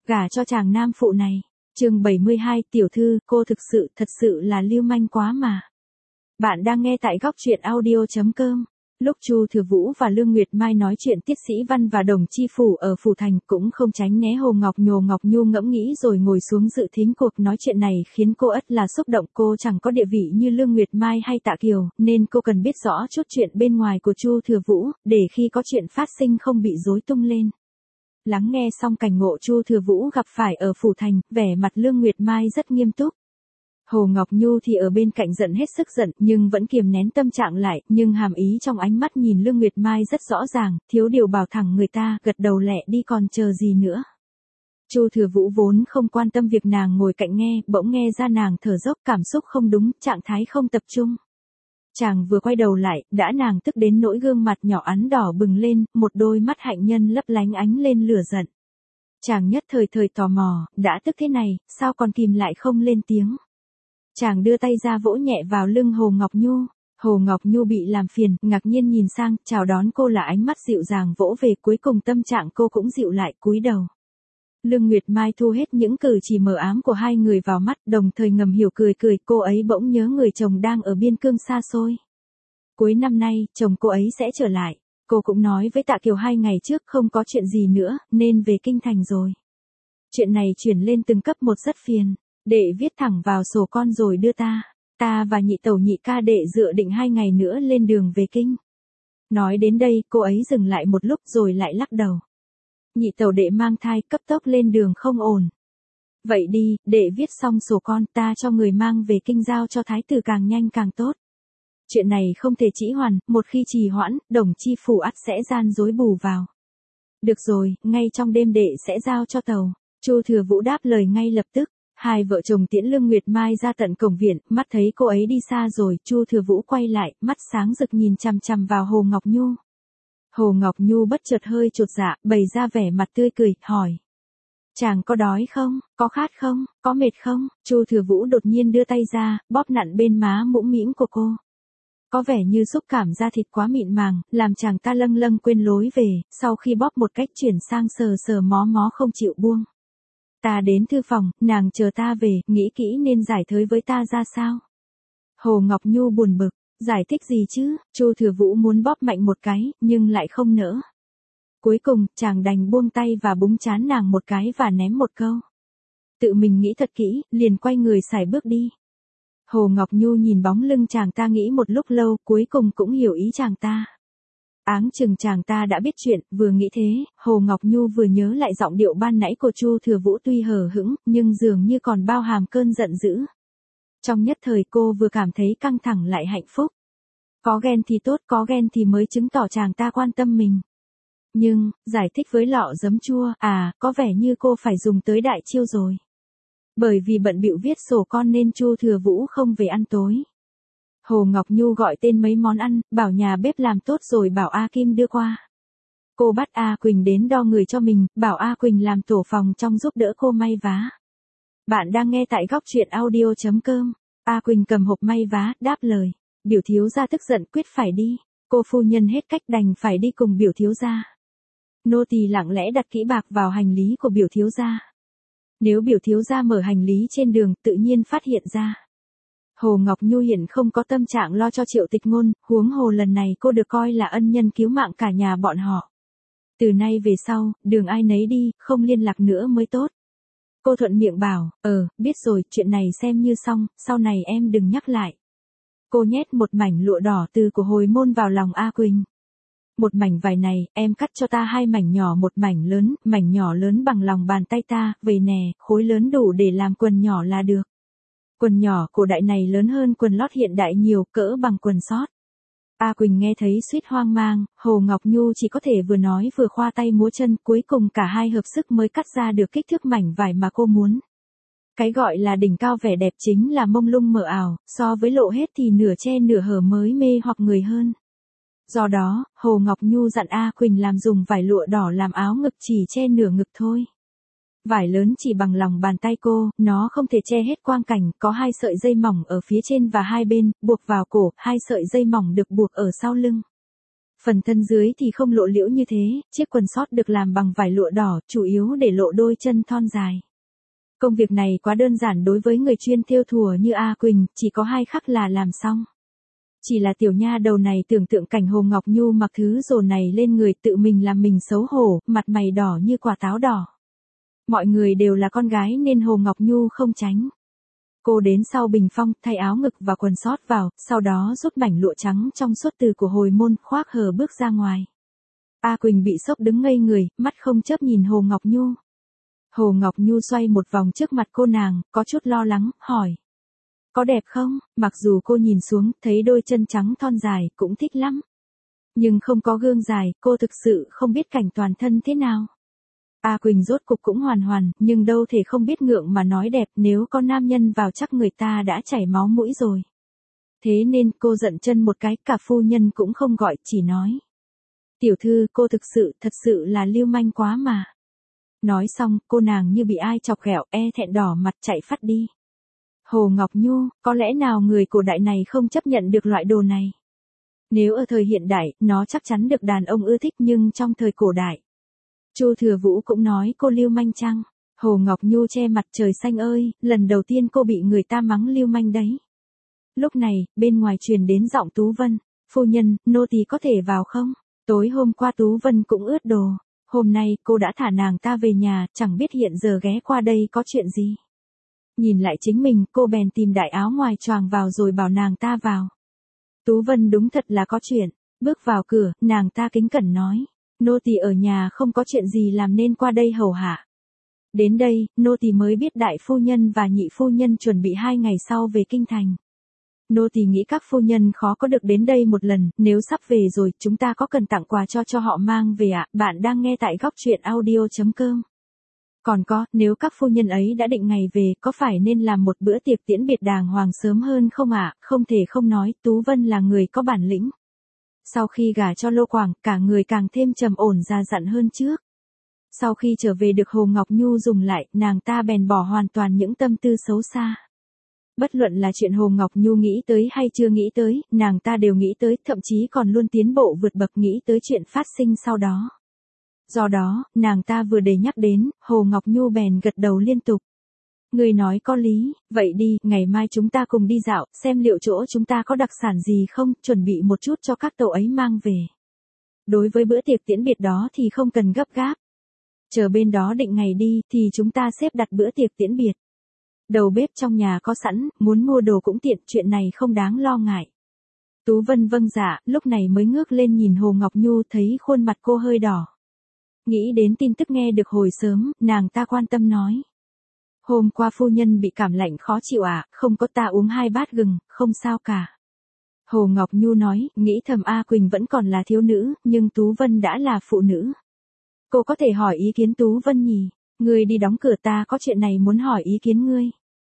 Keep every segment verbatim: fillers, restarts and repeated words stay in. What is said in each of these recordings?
gả cho chàng nam phụ này. Chương bảy mươi hai, tiểu thư, cô thực sự, thật sự là lưu manh quá mà. Bạn đang nghe tại góc truyện audio chấm com. Lúc Chu Thừa Vũ và Lương Nguyệt Mai nói chuyện Tiết Sĩ Văn và Đồng Chi Phủ ở Phủ Thành cũng không tránh né Hồ Ngọc Nhồ. Ngọc Nhu ngẫm nghĩ rồi ngồi xuống dự thính cuộc nói chuyện này khiến cô ất là xúc động. Cô chẳng có địa vị như Lương Nguyệt Mai hay Tạ Kiều, nên cô cần biết rõ chút chuyện bên ngoài của Chu Thừa Vũ, để khi có chuyện phát sinh không bị rối tung lên. Lắng nghe xong cảnh ngộ Chu Thừa Vũ gặp phải ở Phủ Thành, vẻ mặt Lương Nguyệt Mai rất nghiêm túc. Hồ Ngọc Nhu thì ở bên cạnh giận hết sức giận, nhưng vẫn kiềm nén tâm trạng lại, nhưng hàm ý trong ánh mắt nhìn Lương Nguyệt Mai rất rõ ràng, thiếu điều bảo thẳng người ta, gật đầu lẹ đi còn chờ gì nữa. Chu Thừa Vũ vốn không quan tâm việc nàng ngồi cạnh nghe, bỗng nghe ra nàng thở dốc, cảm xúc không đúng, trạng thái không tập trung. Chàng vừa quay đầu lại, đã nàng tức đến nỗi gương mặt nhỏ ắn đỏ bừng lên, một đôi mắt hạnh nhân lấp lánh ánh lên lửa giận. Chàng nhất thời thời tò mò, đã tức thế này, sao còn kìm lại không lên tiếng. Chàng đưa tay ra vỗ nhẹ vào lưng Hồ Ngọc Nhu. Hồ Ngọc Nhu bị làm phiền, ngạc nhiên nhìn sang, chào đón cô là ánh mắt dịu dàng vỗ về, cuối cùng tâm trạng cô cũng dịu lại, cúi đầu. Lương Nguyệt Mai thu hết những cử chỉ mờ ám của hai người vào mắt, đồng thời ngầm hiểu cười cười, cô ấy bỗng nhớ người chồng đang ở biên cương xa xôi. Cuối năm nay, chồng cô ấy sẽ trở lại. Cô cũng nói với Tạ Kiều hai ngày trước không có chuyện gì nữa, nên về kinh thành rồi. Chuyện này chuyển lên từng cấp một rất phiền. Đệ viết thẳng vào sổ con rồi đưa ta. Ta và nhị tẩu nhị ca đệ dự định hai ngày nữa lên đường về kinh. Nói đến đây, cô ấy dừng lại một lúc rồi lại lắc đầu. Nhị tẩu đệ mang thai, cấp tốc lên đường không ổn. Vậy đi, đệ viết xong sổ con, ta cho người mang về kinh giao cho thái tử càng nhanh càng tốt. Chuyện này không thể trì hoãn, một khi trì hoãn, Đồng Chi Phủ ắt sẽ gian dối bù vào. Được rồi, ngay trong đêm đệ sẽ giao cho tàu. Chu Thừa Vũ đáp lời ngay lập tức. Hai vợ chồng tiễn Lương Nguyệt Mai ra tận cổng viện, mắt thấy cô ấy đi xa rồi, Chu Thừa Vũ quay lại, mắt sáng rực nhìn chằm chằm vào Hồ Ngọc Nhu. Hồ Ngọc Nhu bất chợt hơi chột dạ, bày ra vẻ mặt tươi cười, hỏi. Chàng có đói không, có khát không, có mệt không? Chu Thừa Vũ đột nhiên đưa tay ra, bóp nặn bên má mũm mĩm của cô. Có vẻ như xúc cảm da thịt quá mịn màng, làm chàng ta lâng lâng quên lối về, sau khi bóp một cách chuyển sang sờ sờ mó mó không chịu buông. Ta đến thư phòng, nàng chờ ta về, nghĩ kỹ nên giải thích với ta ra sao. Hồ Ngọc Nhu buồn bực, giải thích gì chứ, Chu Thừa Vũ muốn bóp mạnh một cái, nhưng lại không nỡ. Cuối cùng, chàng đành buông tay và búng trán nàng một cái và ném một câu. Tự mình nghĩ thật kỹ, liền quay người sải bước đi. Hồ Ngọc Nhu nhìn bóng lưng chàng ta nghĩ một lúc lâu, cuối cùng cũng hiểu ý chàng ta. Áng chừng chàng ta đã biết chuyện, vừa nghĩ thế, Hồ Ngọc Nhu vừa nhớ lại giọng điệu ban nãy của Chu Thừa Vũ tuy hờ hững, nhưng dường như còn bao hàm cơn giận dữ. Trong nhất thời cô vừa cảm thấy căng thẳng lại hạnh phúc. Có ghen thì tốt, có ghen thì mới chứng tỏ chàng ta quan tâm mình. Nhưng, giải thích với lọ giấm chua, à, có vẻ như cô phải dùng tới đại chiêu rồi. Bởi vì bận bịu viết sổ con nên Chu Thừa Vũ không về ăn tối. Hồ Ngọc Nhu gọi tên mấy món ăn, bảo nhà bếp làm tốt rồi bảo A Kim đưa qua. Cô bắt A Quỳnh đến đo người cho mình, bảo A Quỳnh làm tổ phòng trong giúp đỡ cô may vá. Bạn đang nghe tại góc truyện audio chấm com. A Quỳnh cầm hộp may vá, đáp lời. Biểu thiếu gia tức giận quyết phải đi. Cô phu nhân hết cách đành phải đi cùng biểu thiếu gia. Nô tỳ lặng lẽ đặt kỹ bạc vào hành lý của biểu thiếu gia. Nếu biểu thiếu gia mở hành lý trên đường, tự nhiên phát hiện ra. Hồ Ngọc Nhu hiện không có tâm trạng lo cho Triệu Tịch Ngôn, huống hồ lần này cô được coi là ân nhân cứu mạng cả nhà bọn họ. Từ nay về sau, đường ai nấy đi, không liên lạc nữa mới tốt. Cô thuận miệng bảo, ờ, biết rồi, chuyện này xem như xong, sau này em đừng nhắc lại. Cô nhét một mảnh lụa đỏ từ của hồi môn vào lòng A Quỳnh. Một mảnh vải này, em cắt cho ta hai mảnh nhỏ một mảnh lớn, mảnh nhỏ lớn bằng lòng bàn tay ta, vậy nè, khối lớn đủ để làm quần nhỏ là được. Quần nhỏ cổ đại này lớn hơn quần lót hiện đại nhiều, cỡ bằng quần sót. A Quỳnh nghe thấy suýt hoang mang, Hồ Ngọc Nhu chỉ có thể vừa nói vừa khoa tay múa chân, cuối cùng cả hai hợp sức mới cắt ra được kích thước mảnh vải mà cô muốn. Cái gọi là đỉnh cao vẻ đẹp chính là mông lung mờ ảo, so với lộ hết thì nửa che nửa hở mới mê hoặc người hơn. Do đó, Hồ Ngọc Nhu dặn A Quỳnh làm dùng vải lụa đỏ làm áo ngực chỉ che nửa ngực thôi. Vải lớn chỉ bằng lòng bàn tay cô, nó không thể che hết quang cảnh, có hai sợi dây mỏng ở phía trên và hai bên, buộc vào cổ, hai sợi dây mỏng được buộc ở sau lưng. Phần thân dưới thì không lộ liễu như thế, chiếc quần sót được làm bằng vải lụa đỏ, chủ yếu để lộ đôi chân thon dài. Công việc này quá đơn giản đối với người chuyên thêu thùa như A Quỳnh, chỉ có hai khắc là làm xong. Chỉ là tiểu nha đầu này tưởng tượng cảnh Hồ Ngọc Nhu mặc thứ dồn này lên người tự mình làm mình xấu hổ, mặt mày đỏ như quả táo đỏ. Mọi người đều là con gái nên Hồ Ngọc Nhu không tránh. Cô đến sau bình phong, thay áo ngực và quần sót vào, sau đó rút mảnh lụa trắng trong suốt từ của hồi môn, khoác hờ bước ra ngoài. A Quỳnh bị sốc đứng ngây người, mắt không chớp nhìn Hồ Ngọc Nhu. Hồ Ngọc Nhu xoay một vòng trước mặt cô nàng, có chút lo lắng, hỏi. Có đẹp không? Mặc dù cô nhìn xuống, thấy đôi chân trắng thon dài, cũng thích lắm. Nhưng không có gương dài, cô thực sự không biết cảnh toàn thân thế nào. A Quỳnh rốt cục cũng hoàn hoàn, nhưng đâu thể không biết ngượng mà nói đẹp, nếu có nam nhân vào chắc người ta đã chảy máu mũi rồi. Thế nên cô giận chân một cái, cả phu nhân cũng không gọi, chỉ nói. Tiểu thư, cô thực sự, thật sự là lưu manh quá mà. Nói xong, cô nàng như bị ai chọc ghẹo, e thẹn đỏ mặt chạy phắt đi. Hồ Ngọc Nhu, có lẽ nào người cổ đại này không chấp nhận được loại đồ này? Nếu ở thời hiện đại, nó chắc chắn được đàn ông ưa thích, nhưng trong thời cổ đại. Chu Thừa Vũ cũng nói cô lưu manh chăng? Hồ Ngọc Nhu che mặt, trời xanh ơi, lần đầu tiên cô bị người ta mắng lưu manh đấy. Lúc này, bên ngoài truyền đến giọng Tú Vân. Phu nhân, nô tỳ có thể vào không? Tối hôm qua Tú Vân cũng ướt đồ. Hôm nay cô đã thả nàng ta về nhà, chẳng biết hiện giờ ghé qua đây có chuyện gì. Nhìn lại chính mình, cô bèn tìm đại áo ngoài choàng vào rồi bảo nàng ta vào. Tú Vân đúng thật là có chuyện. Bước vào cửa, nàng ta kính cẩn nói. Nô tỳ ở nhà không có chuyện gì làm nên qua đây hầu hạ. Đến đây, nô tỳ mới biết đại phu nhân và nhị phu nhân chuẩn bị hai ngày sau về kinh thành. Nô tỳ nghĩ các phu nhân khó có được đến đây một lần, nếu sắp về rồi, chúng ta có cần tặng quà cho cho họ mang về ạ? À? Bạn đang nghe tại góc truyện audio chấm com. Còn có, nếu các phu nhân ấy đã định ngày về, có phải nên làm một bữa tiệc tiễn biệt đàng hoàng sớm hơn không ạ? À? Không thể không nói, Tú Vân là người có bản lĩnh. Sau khi gả cho Lô Quảng, cả người càng thêm trầm ổn già dặn hơn trước. Sau khi trở về được Hồ Ngọc Nhu dùng lại, nàng ta bèn bỏ hoàn toàn những tâm tư xấu xa. Bất luận là chuyện Hồ Ngọc Nhu nghĩ tới hay chưa nghĩ tới, nàng ta đều nghĩ tới, thậm chí còn luôn tiến bộ vượt bậc nghĩ tới chuyện phát sinh sau đó. Do đó, nàng ta vừa để nhắc đến, Hồ Ngọc Nhu bèn gật đầu liên tục. Người nói có lý, vậy đi, ngày mai chúng ta cùng đi dạo, xem liệu chỗ chúng ta có đặc sản gì không, chuẩn bị một chút cho các tàu ấy mang về. Đối với bữa tiệc tiễn biệt đó thì không cần gấp gáp. Chờ bên đó định ngày đi, thì chúng ta xếp đặt bữa tiệc tiễn biệt. Đầu bếp trong nhà có sẵn, muốn mua đồ cũng tiện, chuyện này không đáng lo ngại. Tú Vân vâng dạ, lúc này mới ngước lên nhìn Hồ Ngọc Nhu, thấy khuôn mặt cô hơi đỏ. Nghĩ đến tin tức nghe được hồi sớm, nàng ta quan tâm nói. Hôm qua phu nhân bị cảm lạnh khó chịu à, không có, ta uống hai bát gừng, không sao cả. Hồ Ngọc Nhu nói, nghĩ thầm A Quỳnh vẫn còn là thiếu nữ, nhưng Tú Vân đã là phụ nữ. Cô có thể hỏi ý kiến Tú Vân nhỉ? Ngươi đi đóng cửa, ta có chuyện này muốn hỏi ý kiến ngươi.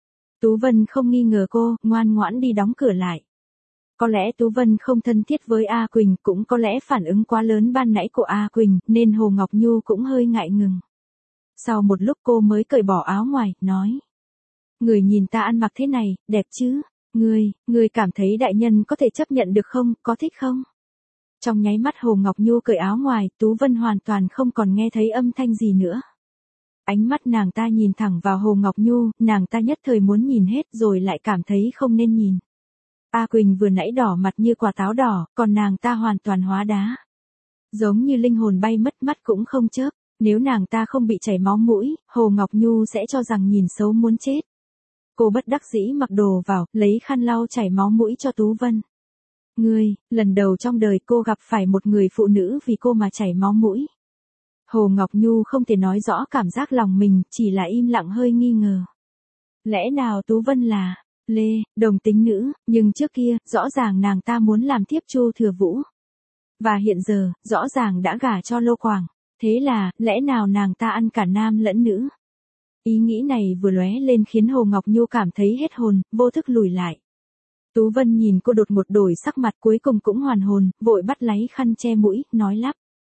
Tú Vân không nghi ngờ cô, ngoan ngoãn đi đóng cửa lại. Có lẽ Tú Vân không thân thiết với A Quỳnh, cũng có lẽ phản ứng quá lớn ban nãy của A Quỳnh, nên Hồ Ngọc Nhu cũng hơi ngại ngừng. Sau một lúc cô mới cởi bỏ áo ngoài, nói. Người nhìn ta ăn mặc thế này, đẹp chứ? Ngươi, ngươi cảm thấy đại nhân có thể chấp nhận được không, có thích không? Trong nháy mắt Hồ Ngọc Nhu cởi áo ngoài, Tú Vân hoàn toàn không còn nghe thấy âm thanh gì nữa. Ánh mắt nàng ta nhìn thẳng vào Hồ Ngọc Nhu, nàng ta nhất thời muốn nhìn hết rồi lại cảm thấy không nên nhìn. A Quỳnh vừa nãy đỏ mặt như quả táo đỏ, còn nàng ta hoàn toàn hóa đá. Giống như linh hồn bay mất, mắt cũng không chớp, nếu nàng ta không bị chảy máu mũi, Hồ Ngọc Nhu sẽ cho rằng nhìn xấu muốn chết. Cô bất đắc dĩ mặc đồ vào, lấy khăn lau chảy máu mũi cho Tú Vân. Ngươi, lần đầu trong đời cô gặp phải một người phụ nữ vì cô mà chảy máu mũi. Hồ Ngọc Nhu không thể nói rõ cảm giác lòng mình, chỉ là im lặng hơi nghi ngờ. Lẽ nào Tú Vân là Lê, đồng tính nữ, nhưng trước kia, rõ ràng nàng ta muốn làm tiếp Chu Thừa Vũ. Và hiện giờ, rõ ràng đã gả cho Lô Quảng. Thế là, lẽ nào nàng ta ăn cả nam lẫn nữ? Ý nghĩ này vừa lóe lên khiến Hồ Ngọc Nhu cảm thấy hết hồn, vô thức lùi lại. Tú Vân nhìn cô đột một đổi sắc mặt, cuối cùng cũng hoàn hồn, vội bắt lấy khăn che mũi, nói lắp.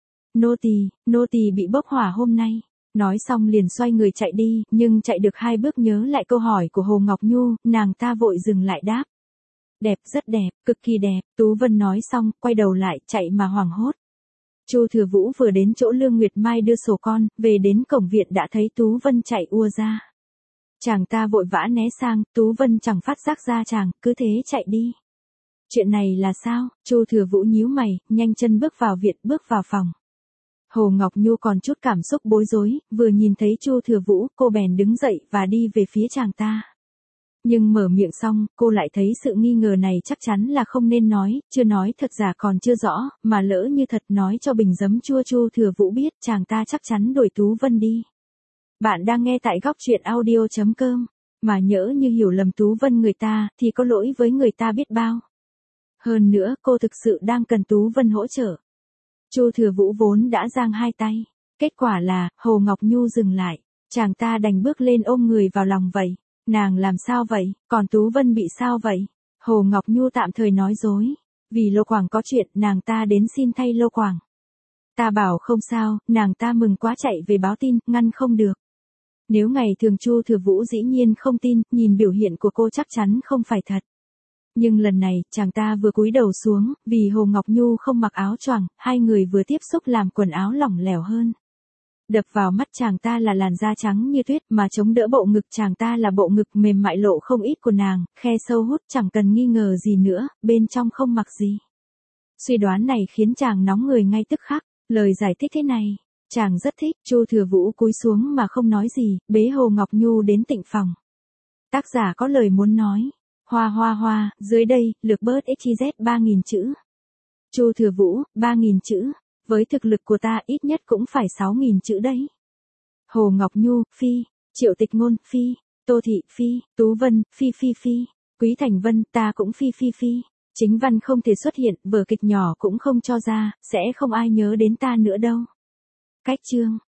Nô tỳ, nô tỳ bị bốc hỏa hôm nay. Nói xong liền xoay người chạy đi, nhưng chạy được hai bước nhớ lại câu hỏi của Hồ Ngọc Nhu, nàng ta vội dừng lại đáp. Đẹp, rất đẹp, cực kỳ đẹp, Tú Vân nói xong, quay đầu lại, chạy mà hoảng hốt. Chu Thừa Vũ vừa đến chỗ Lương Nguyệt Mai đưa sổ con, về đến cổng viện đã thấy Tú Vân chạy ùa ra. Chàng ta vội vã né sang, Tú Vân chẳng phát giác ra chàng, cứ thế chạy đi. Chuyện này là sao? Chu Thừa Vũ nhíu mày, nhanh chân bước vào viện, bước vào phòng. Hồ Ngọc Nhu còn chút cảm xúc bối rối, vừa nhìn thấy Chu Thừa Vũ, cô bèn đứng dậy và đi về phía chàng ta. Nhưng mở miệng xong, cô lại thấy sự nghi ngờ này chắc chắn là không nên nói, chưa nói thật giả còn chưa rõ, mà lỡ như thật nói cho bình giấm chua Chu Thừa Vũ biết, chàng ta chắc chắn đuổi Tú Vân đi. Bạn đang nghe tại góc truyện audio chấm com, mà nhỡ như hiểu lầm Tú Vân người ta, thì có lỗi với người ta biết bao. Hơn nữa, cô thực sự đang cần Tú Vân hỗ trợ. Chu Thừa Vũ vốn đã giang hai tay, kết quả là, Hồ Ngọc Nhu dừng lại, chàng ta đành bước lên ôm người vào lòng vậy. Nàng làm sao vậy, còn Tú Vân bị sao vậy? Hồ Ngọc Nhu tạm thời nói dối, vì Lô Quảng có chuyện, nàng ta đến xin thay Lô Quảng. Ta bảo không sao, nàng ta mừng quá chạy về báo tin, ngăn không được. Nếu ngày thường Chu Thừa Vũ dĩ nhiên không tin, nhìn biểu hiện của cô chắc chắn không phải thật. Nhưng lần này, chàng ta vừa cúi đầu xuống, vì Hồ Ngọc Nhu không mặc áo choàng, hai người vừa tiếp xúc làm quần áo lỏng lẻo hơn. Đập vào mắt chàng ta là làn da trắng như tuyết, mà chống đỡ bộ ngực chàng ta là bộ ngực mềm mại lộ không ít của nàng, khe sâu hút chẳng cần nghi ngờ gì nữa, bên trong không mặc gì. Suy đoán này khiến chàng nóng người ngay tức khắc, lời giải thích thế này, chàng rất thích. Chu Thừa Vũ cúi xuống mà không nói gì, bế Hồ Ngọc Nhu đến tịnh phòng. Tác giả có lời muốn nói. Hoa hoa hoa, dưới đây, lược bớt ích z ba nghìn chữ. Chu Thừa Vũ, ba nghìn chữ. Với thực lực của ta ít nhất cũng phải sáu nghìn chữ đấy. Hồ Ngọc Nhu, phi. Triệu Tịch Ngôn, phi. Tô Thị, phi. Tú Vân, phi phi phi. Quý Thành Vân, ta cũng phi phi phi. Chính văn không thể xuất hiện, vở kịch nhỏ cũng không cho ra, sẽ không ai nhớ đến ta nữa đâu. Cách chương.